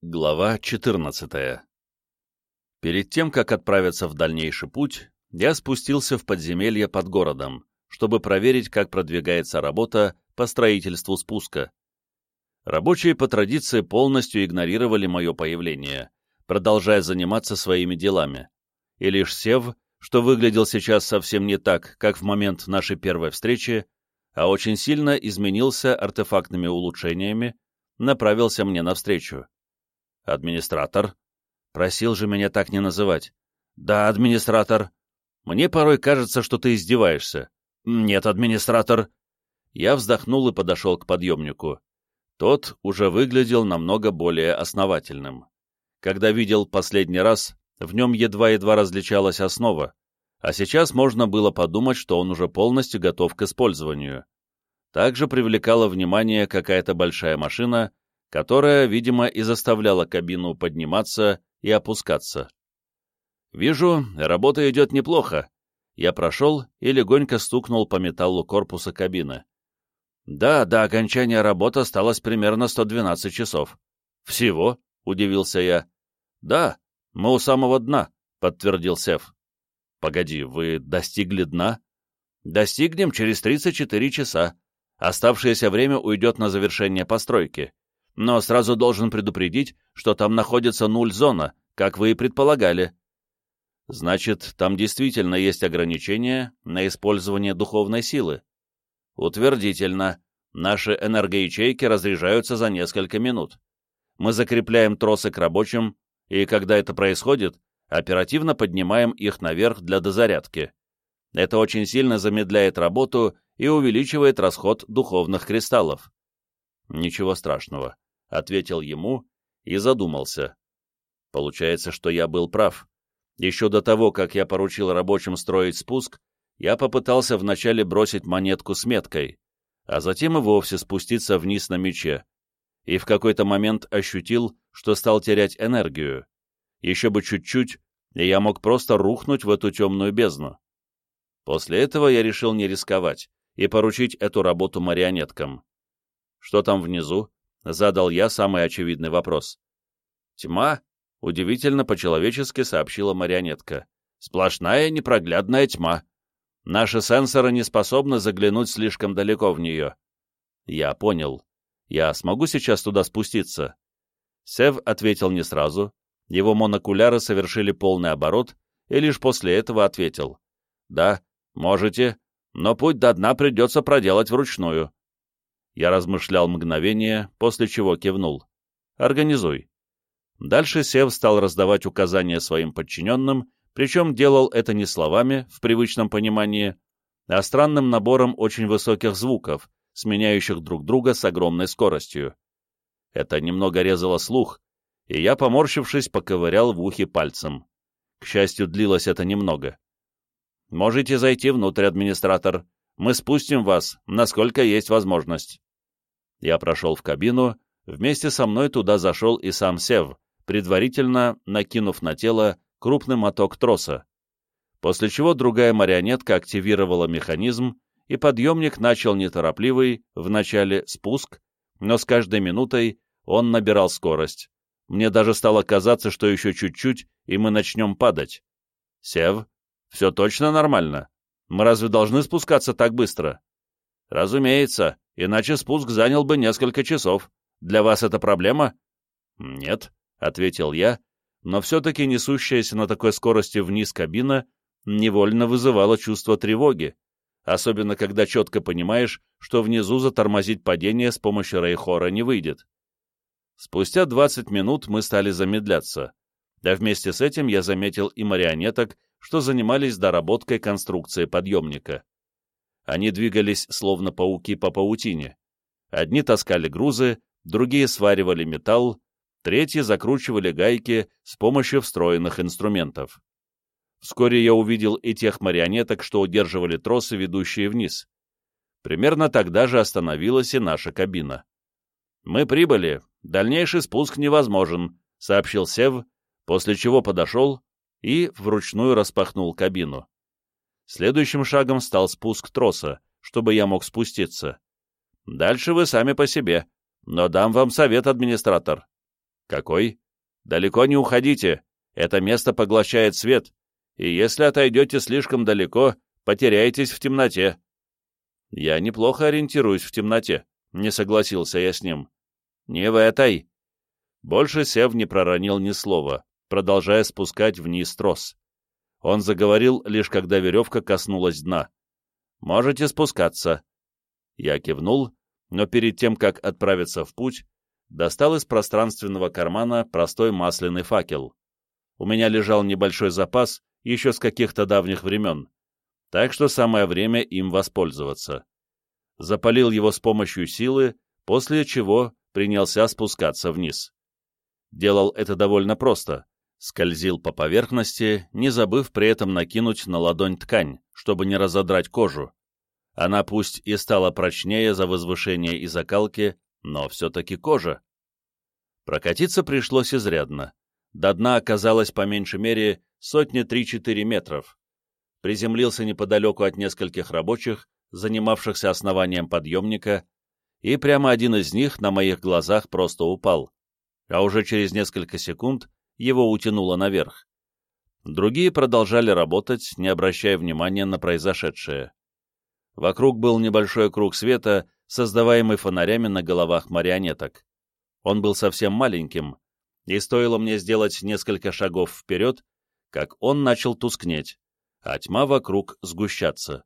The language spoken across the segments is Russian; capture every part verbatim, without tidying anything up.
Глава четырнадцатая. Перед тем, как отправиться в дальнейший путь, я спустился в подземелье под городом, чтобы проверить, как продвигается работа по строительству спуска. Рабочие по традиции полностью игнорировали мое появление, продолжая заниматься своими делами. И лишь Сев, что выглядел сейчас совсем не так, как в момент нашей первой встречи, а очень сильно изменился артефактными улучшениями, направился мне навстречу. «Администратор?» «Просил же меня так не называть». «Да, администратор». «Мне порой кажется, что ты издеваешься». «Нет, администратор». Я вздохнул и подошел к подъемнику. Тот уже выглядел намного более основательным. Когда видел последний раз, в нем едва-едва различалась основа, а сейчас можно было подумать, что он уже полностью готов к использованию. Также привлекала внимание какая-то большая машина, которая, видимо, и заставляла кабину подниматься и опускаться. «Вижу, работа идет неплохо». Я прошел и легонько стукнул по металлу корпуса кабины. «Да, до окончания работы осталось примерно сто двенадцать часов». «Всего?» — удивился я. «Да, мы у самого дна», — подтвердил Сев. «Погоди, вы достигли дна?» «Достигнем через тридцать четыре часа. Оставшееся время уйдет на завершение постройки. Но сразу должен предупредить, что там находится нуль-зона, как вы и предполагали». «Значит, там действительно есть ограничения на использование духовной силы?» «Утвердительно. Наши энергоячейки разряжаются за несколько минут. Мы закрепляем тросы к рабочим, и когда это происходит, оперативно поднимаем их наверх для дозарядки. Это очень сильно замедляет работу и увеличивает расход духовных кристаллов». «Ничего страшного», — ответил ему и задумался. Получается, что я был прав. Еще до того, как я поручил рабочим строить спуск, я попытался вначале бросить монетку с меткой, а затем и вовсе спуститься вниз на мече, и в какой-то момент ощутил, что стал терять энергию. Еще бы чуть-чуть, и я мог просто рухнуть в эту темную бездну. После этого я решил не рисковать и поручить эту работу марионеткам. «Что там внизу?» — задал я самый очевидный вопрос. «Тьма?» — удивительно по-человечески сообщила марионетка. «Сплошная непроглядная тьма. Наши сенсоры не способны заглянуть слишком далеко в нее». «Я понял. Я смогу сейчас туда спуститься?» Сев ответил не сразу. Его монокуляры совершили полный оборот, и лишь после этого ответил. «Да, можете, но путь до дна придется проделать вручную». Я размышлял мгновение, после чего кивнул. «Организуй». Дальше Сев стал раздавать указания своим подчиненным, причем делал это не словами, в привычном понимании, а странным набором очень высоких звуков, сменяющих друг друга с огромной скоростью. Это немного резало слух, и я, поморщившись, поковырял в ухе пальцем. К счастью, длилось это немного. «Можете зайти внутрь, администратор. Мы спустим вас, насколько есть возможность». Я прошел в кабину, вместе со мной туда зашел и сам Сев, предварительно накинув на тело крупный моток троса, после чего другая марионетка активировала механизм, и подъемник начал неторопливый, вначале спуск, но с каждой минутой он набирал скорость. Мне даже стало казаться, что еще чуть-чуть, и мы начнем падать. «Сев, все точно нормально? Мы разве должны спускаться так быстро?» «Разумеется, иначе спуск занял бы несколько часов. Для вас это проблема?» «Нет», — ответил я, но все-таки несущаяся на такой скорости вниз кабина невольно вызывала чувство тревоги, особенно когда четко понимаешь, что внизу затормозить падение с помощью Рейхора не выйдет. Спустя двадцать минут мы стали замедляться, да вместе с этим я заметил и марионеток, что занимались доработкой конструкции подъемника. Они двигались словно пауки по паутине. Одни таскали грузы, другие сваривали металл, третьи закручивали гайки с помощью встроенных инструментов. Вскоре я увидел и тех марионеток, что удерживали тросы, ведущие вниз. Примерно тогда же остановилась и наша кабина. «Мы прибыли, дальнейший спуск невозможен», — сообщил Сев, после чего подошел и вручную распахнул кабину. Следующим шагом стал спуск троса, чтобы я мог спуститься. «Дальше вы сами по себе, но дам вам совет, администратор». «Какой?» «Далеко не уходите. Это место поглощает свет, и если отойдете слишком далеко, потеряетесь в темноте». «Я неплохо ориентируюсь в темноте», — не согласился я с ним. «Не в этой». Больше Сев не проронил ни слова, продолжая спускать вниз трос. Он заговорил, лишь когда веревка коснулась дна. «Можете спускаться». Я кивнул, но перед тем, как отправиться в путь, достал из пространственного кармана простой масляный факел. У меня лежал небольшой запас еще с каких-то давних времен, так что самое время им воспользоваться. Запалил его с помощью силы, после чего принялся спускаться вниз. Делал это довольно просто. Скользил по поверхности, не забыв при этом накинуть на ладонь ткань, чтобы не разодрать кожу. Она пусть и стала прочнее за возвышение и закалки, но все-таки кожа. Прокатиться пришлось изрядно. До дна оказалось по меньшей мере сотни три-четыре метров. Приземлился неподалеку от нескольких рабочих, занимавшихся основанием подъемника, и прямо один из них на моих глазах просто упал, а уже через несколько секунд его утянуло наверх. Другие продолжали работать, не обращая внимания на произошедшее. Вокруг был небольшой круг света, создаваемый фонарями на головах марионеток. Он был совсем маленьким, и стоило мне сделать несколько шагов вперед, как он начал тускнеть, а тьма вокруг сгущаться.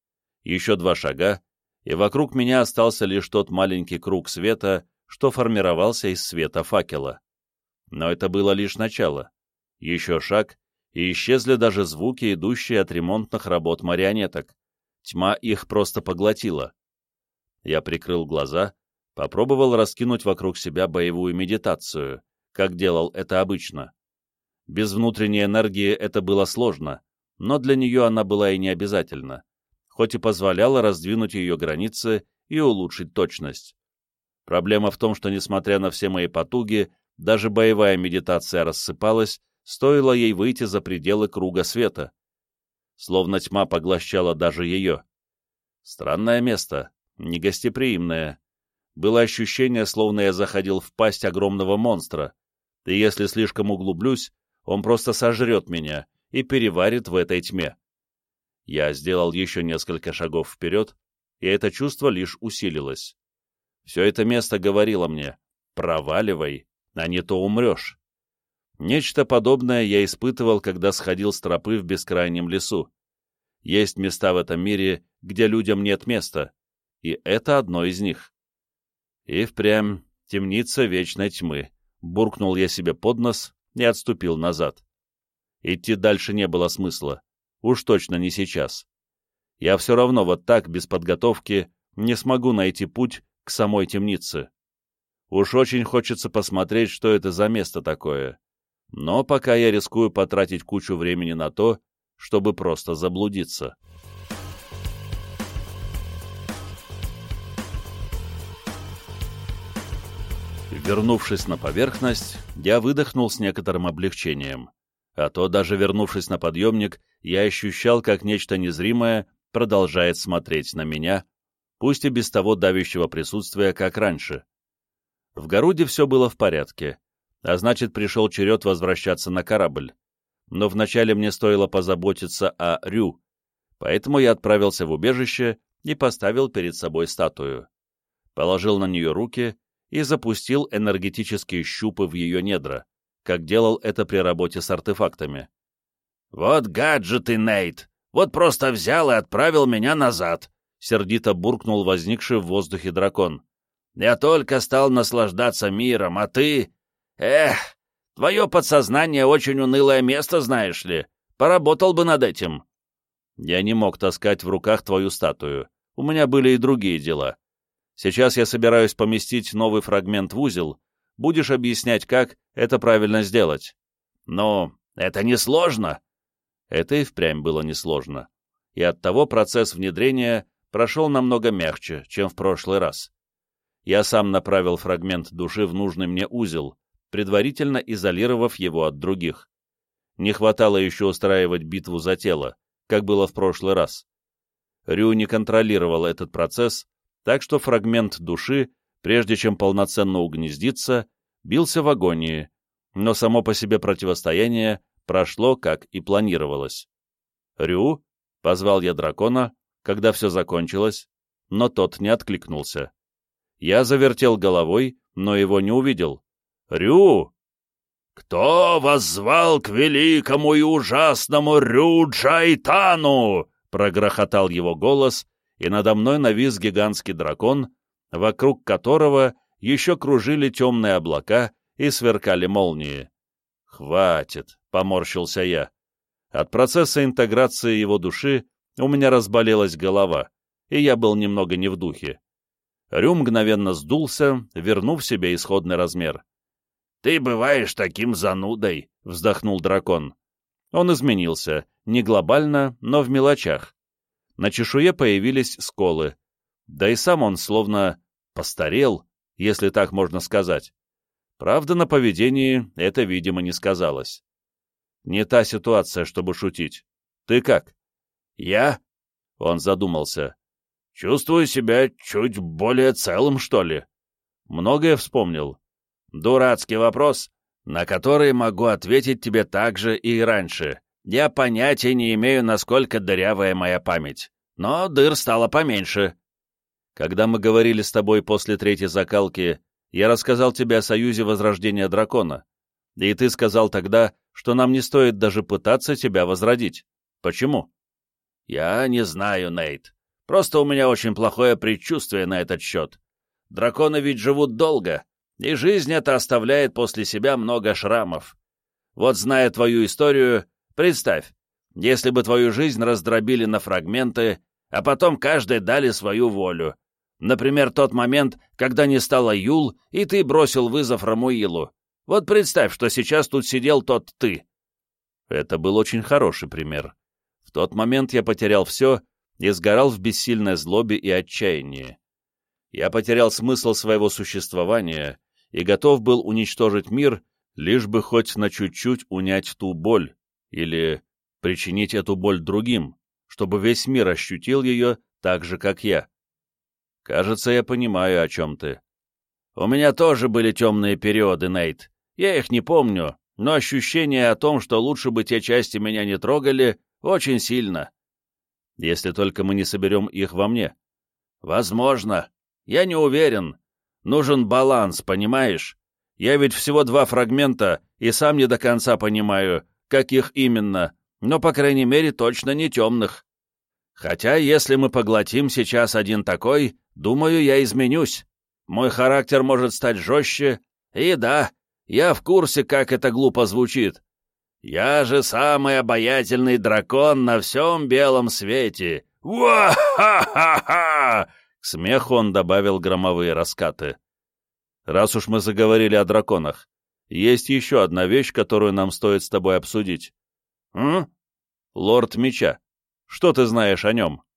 Еще два шага, и вокруг меня остался лишь тот маленький круг света, что формировался из света факела. Но это было лишь начало. Еще шаг, и исчезли даже звуки, идущие от ремонтных работ марионеток. Тьма их просто поглотила. Я прикрыл глаза, попробовал раскинуть вокруг себя боевую медитацию, как делал это обычно. Без внутренней энергии это было сложно, но для нее она была и не обязательна, хоть и позволяла раздвинуть ее границы и улучшить точность. Проблема в том, что, несмотря на все мои потуги, даже боевая медитация рассыпалась, стоило ей выйти за пределы круга света. Словно тьма поглощала даже ее. Странное место, негостеприимное. Было ощущение, словно я заходил в пасть огромного монстра, и если слишком углублюсь, он просто сожрет меня и переварит в этой тьме. Я сделал еще несколько шагов вперед, и это чувство лишь усилилось. Все это место говорило мне: проваливай, а не то умрешь. Нечто подобное я испытывал, когда сходил с тропы в бескрайнем лесу. Есть места в этом мире, где людям нет места, и это одно из них. И впрямь темница вечной тьмы, буркнул я себе под нос и отступил назад. Идти дальше не было смысла, уж точно не сейчас. Я все равно вот так, без подготовки, не смогу найти путь к самой темнице. Уж очень хочется посмотреть, что это за место такое. Но пока я рискую потратить кучу времени на то, чтобы просто заблудиться. Вернувшись на поверхность, я выдохнул с некоторым облегчением. А то, даже вернувшись на подъемник, я ощущал, как нечто незримое продолжает смотреть на меня, пусть и без того давящего присутствия, как раньше. В Горуде все было в порядке, а значит, пришел черед возвращаться на корабль. Но вначале мне стоило позаботиться о Рю, поэтому я отправился в убежище и поставил перед собой статую. Положил на нее руки и запустил энергетические щупы в ее недра, как делал это при работе с артефактами. «Вот гаджеты, Нейт! Вот просто взял и отправил меня назад!» — сердито буркнул возникший в воздухе дракон. «Я только стал наслаждаться миром, а ты... Эх, твое подсознание очень унылое место, знаешь ли. Поработал бы над этим». «Я не мог таскать в руках твою статую. У меня были и другие дела. Сейчас я собираюсь поместить новый фрагмент в узел. Будешь объяснять, как это правильно сделать». «Ну, это несложно». Это и впрямь было несложно. И оттого процесс внедрения прошел намного мягче, чем в прошлый раз. Я сам направил фрагмент души в нужный мне узел, предварительно изолировав его от других. Не хватало еще устраивать битву за тело, как было в прошлый раз. Рю не контролировал этот процесс, так что фрагмент души, прежде чем полноценно угнездиться, бился в агонии, но само по себе противостояние прошло, как и планировалось. «Рю?» — позвал я дракона, когда все закончилось, но тот не откликнулся. Я завертел головой, но его не увидел. «Рю!» «Кто вас звал к великому и ужасному Рю-Джайтану?» — прогрохотал его голос, и надо мной навис гигантский дракон, вокруг которого еще кружили темные облака и сверкали молнии. «Хватит!» — поморщился я. От процесса интеграции его души у меня разболелась голова, и я был немного не в духе. Рю мгновенно сдулся, вернув себе исходный размер. «Ты бываешь таким занудой!» — вздохнул дракон. Он изменился, не глобально, но в мелочах. На чешуе появились сколы, да и сам он словно постарел, если так можно сказать. Правда, на поведении это, видимо, не сказалось. Не та ситуация, чтобы шутить. Ты как? Я? Он задумался. Чувствую себя чуть более целым, что ли. Многое вспомнил. Дурацкий вопрос, на который могу ответить тебе так же и раньше. Я понятия не имею, насколько дырявая моя память. Но дыр стало поменьше. Когда мы говорили с тобой после третьей закалки, я рассказал тебе о союзе Возрождения Дракона. И ты сказал тогда, что нам не стоит даже пытаться тебя возродить. Почему? Я не знаю, Нейт. Просто у меня очень плохое предчувствие на этот счет. Драконы ведь живут долго, и жизнь эта оставляет после себя много шрамов. Вот зная твою историю, представь, если бы твою жизнь раздробили на фрагменты, а потом каждой дали свою волю. Например, тот момент, когда не стало Юл, и ты бросил вызов Рамуилу. Вот представь, что сейчас тут сидел тот ты. Это был очень хороший пример. В тот момент я потерял все и сгорал в бессильной злобе и отчаянии. Я потерял смысл своего существования и готов был уничтожить мир, лишь бы хоть на чуть-чуть унять ту боль, или причинить эту боль другим, чтобы весь мир ощутил ее так же, как я. Кажется, я понимаю, о чем ты. У меня тоже были темные периоды, Нейт. Я их не помню, но ощущение о том, что лучше бы те части меня не трогали, очень сильно. Если только мы не соберем их во мне. Возможно. Я не уверен. Нужен баланс, понимаешь? Я ведь всего два фрагмента и сам не до конца понимаю, каких именно, но, по крайней мере, точно не темных. Хотя, если мы поглотим сейчас один такой, думаю, я изменюсь. Мой характер может стать жестче, и да, я в курсе, как это глупо звучит. Я же самый обаятельный дракон на всем белом свете. Уа-ха-ха-ха! К смеху он добавил громовые раскаты. Раз уж мы заговорили о драконах, есть еще одна вещь, которую нам стоит с тобой обсудить. М? Лорд Меча. Что ты знаешь о нем?